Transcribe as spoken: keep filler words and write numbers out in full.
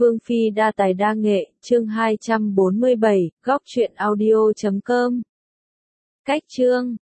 Vương Phi đa tài đa nghệ, chương hai trăm bốn mươi bảy, góc truyện audio chấm com. Cách chương